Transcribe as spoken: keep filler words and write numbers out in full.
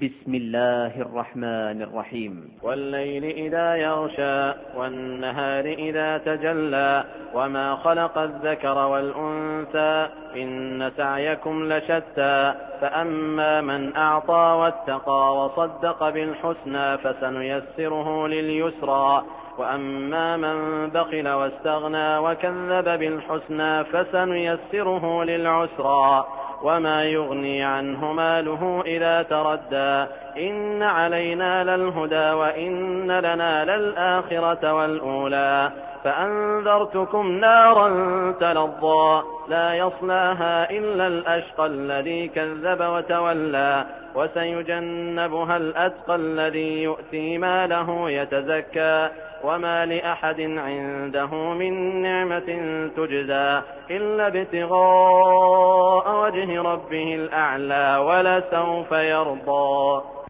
بسم الله الرحمن الرحيم. والليل إذا يغشى والنهار إذا تجلى وما خلق الذكر والأنثى إن سعيكم لشتى فأما من أعطى واتقى وصدق بالحسنى فسنيسره لليسرى وأما من بخل واستغنى وكذب بالحسنى فسنيسره للعسرى وما يغني عنه ماله إذا تردى إن علينا للهدى وإن لنا للآخرة والأولى فأنذرتكم نارا تلظى لا يصلاها إلا الأشقى الذي كذب وتولى وسيجنبها الأتقى الذي يؤتي ماله يتزكى وما لأحد عنده من نعمة تجزى إلا ابتغاء وجه ربه الأعلى ولسوف يرضى.